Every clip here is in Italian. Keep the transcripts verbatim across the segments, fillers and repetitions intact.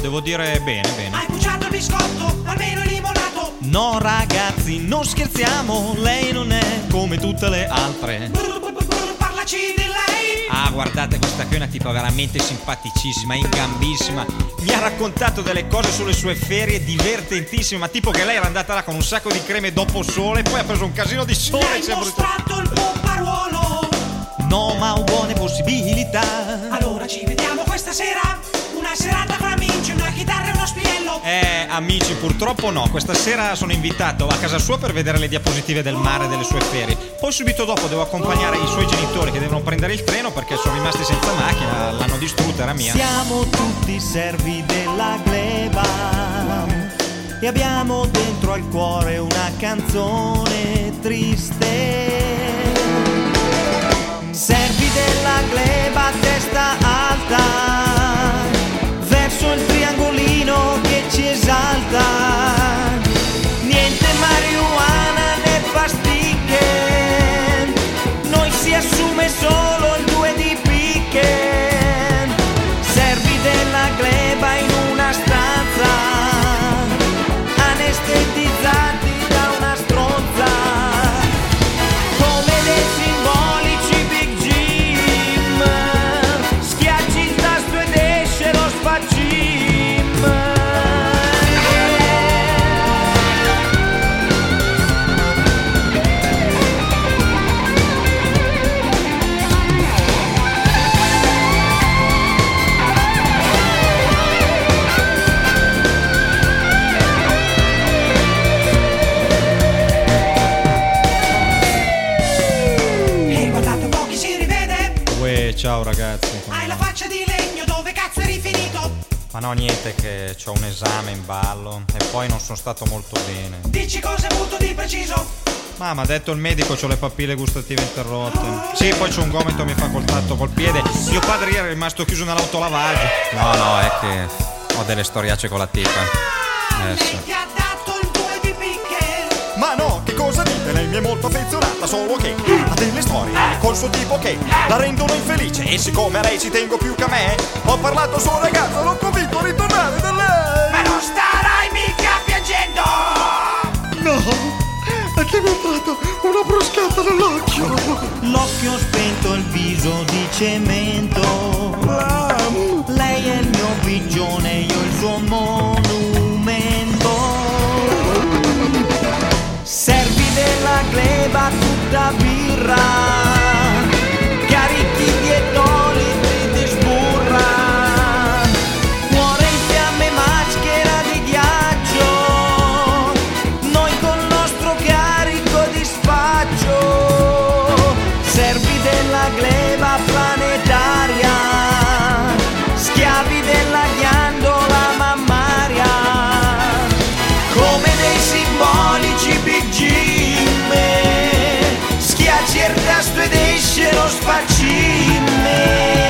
devo dire bene, bene. Hai pucciato il biscotto, almeno è limonato. No ragazzi, non scherziamo, lei non è come tutte le altre. Brr, brr, brr, parlaci di lei. Ah, guardate, questa qui è una tipa veramente simpaticissima, ingambissima. Mi ha raccontato delle cose sulle sue ferie divertentissime, ma tipo che lei era andata là con un sacco di creme dopo sole, poi ha preso un casino di Mi sole. hai Sembra... mostrato il pomparuolo. No, ma ho buone possibilità. Allora ci vediamo questa sera. Una serata fra amici, una chitarra e uno spinello. Eh, amici, purtroppo no. Questa sera sono invitato a casa sua per vedere le diapositive del mare e delle sue ferie. Poi subito dopo devo accompagnare i suoi genitori che devono prendere il treno perché sono rimasti senza macchina, l'hanno distrutta, era mia. Siamo tutti servi della gleba e abbiamo dentro al cuore una canzone triste. Servi della gleba, testa alta verso il triangolino che ci esalta. Niente marijuana né pasticche, noi si assume solo il due di picche. Servi della gleba in una stanza, anestetizzati da una stronza, come dei simbolici Big Jim. Schiacci il tasto ed esce lo spacim. E guardate un po' chi si rivede. Uè, ciao ragazzi. Hai la faccia di legno, dove cazzo eri finito? Ma no, niente, che c'ho un esame in ballo e poi non sono stato molto bene. Dici cosa hai avuto di preciso? Ma mi ha detto il medico, c'ho le papille gustative interrotte. Sì, poi c'ho un gomito, mi fa contatto col piede. Mio padre ieri è rimasto chiuso nell'autolavaggio. No, no, è che ho delle storiacce con la tipa. Eh, Lei sì. ti ha dato il due di picche. Ma no, che cosa dite? Lei mi è molto affezionata, solo che ha delle storie col suo tipo che la rendono infelice. E siccome a lei ci tengo più che a me, ho parlato al suo ragazzo, l'ho convinto a ritornare da lei. Ma non starai mica piangendo. No, è che mi ha dato una bruscata nell'occhio. L'occhio spento, il viso di cemento. Lei è il mio pigione, io il suo monumento. Servi della gleba tutta birra, carichi di etolitri di sburra. Cuore in fiamme, maschera di ghiaccio, noi col nostro carico di spaccio. Servi della gleba planetaria, schiavi della ghiandola mammaria, come dei simbolici Big Jim. Schiacci il tasto ed esce lo spacime.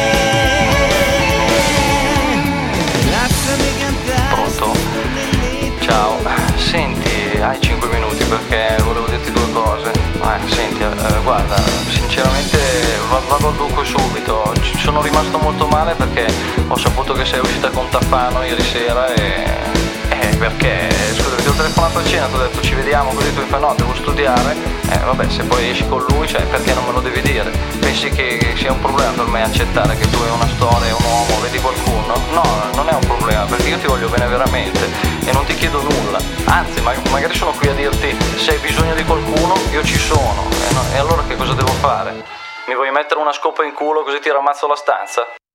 Lasciami cantare. Pronto? Ciao, senti, hai cinque minuti perché volevo dirti due cose. Eh, senti, eh, guarda, sinceramente va- vado al dunque subito. Ci sono rimasto molto male perché ho saputo che sei uscita con Tafano ieri sera e... Eh, perché? Scusa, ti ho telefonato a cena, ti ho detto ci vediamo, così tu mi fai no, devo studiare. Eh, vabbè, se poi esci con lui, cioè, perché non me lo devi dire? Pensi che sia un problema per me accettare che tu hai una storia, un uomo, vedi qualcuno? No, non è un problema, perché io ti voglio bene veramente e non ti chiedo nulla. Anzi, ma- magari sono qui a dirti se hai bisogno di qualcuno, io ci sono. E, no- e allora che cosa devo fare? Mi vuoi mettere una scopa in culo così ti ramazzo la stanza?